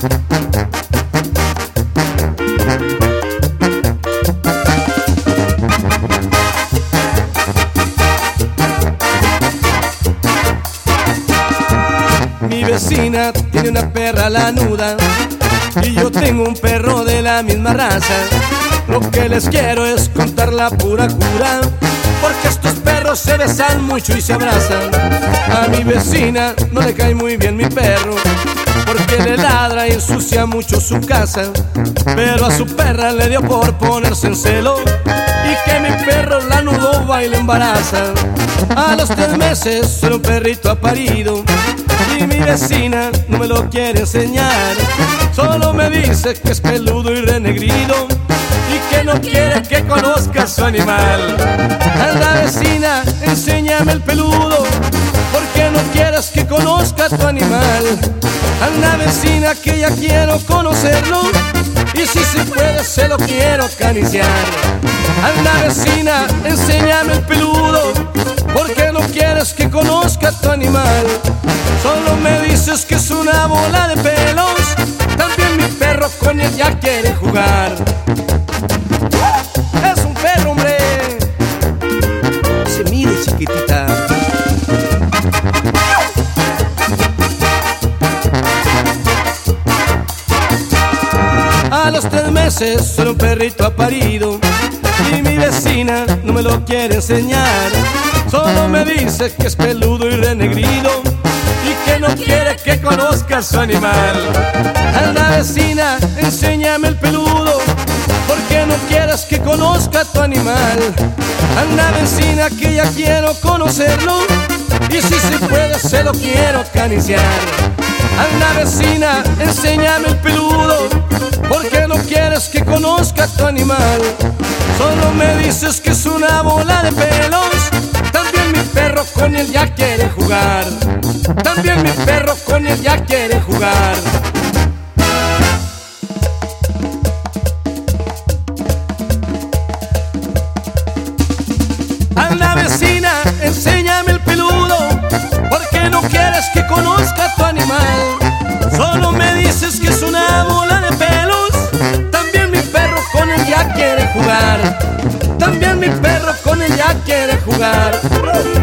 Mi vecina tiene una perra lanuda y yo tengo un perro de la misma raza. Lo que les quiero es contar la pura cura, porque estos perros se besan mucho y se abrazan. A mi vecina no le cae muy bien mi perro, porque le ladra y ensucia mucho su casa. Pero a su perra le dio por ponerse en celo y que mi perro lanudo va y le embaraza. A los 3 meses solo un perrito ha parido y mi vecina no me lo quiere enseñar. Solo me dice que es peludo y renegrido y que no quiere que conozca su animal. Anda vecina, enséñame el peludo, porque no quieres que conozca tu animal. Anda vecina, que ya quiero conocerlo y si se puede se lo quiero acariciar. Anda vecina, enséñame el peludo, porque no quieres que conozca tu animal. Solo me dices que es una bola de pelos, también mi perro con él ya quiere jugar. Es un perro, hombre, se mide chiquitita. A los 3 meses solo un perrito ha parido y mi vecina no me lo quiere enseñar. Solo me dice que es peludo y renegrido y que no quiere que conozca su animal. Anda vecina, enséñame el peludo, porque no quieres que conozca tu animal. Anda vecina, que ya quiero conocerlo y si se puede se lo quiero acariciar. Anda vecina, enséñame el peludo, porque no quieres que conozca tu animal. Solo me dices que es una bola de pelos, también mi perro con él ya quiere jugar. También mi perro con él ya quiere jugar. Anda vecina, enséñame el peludo, porque no quieres que conozca tu animal. Solo me dices que es una bola de pelos, también mi perro con él ya quiere jugar. También mi perro con él ya quiere jugar.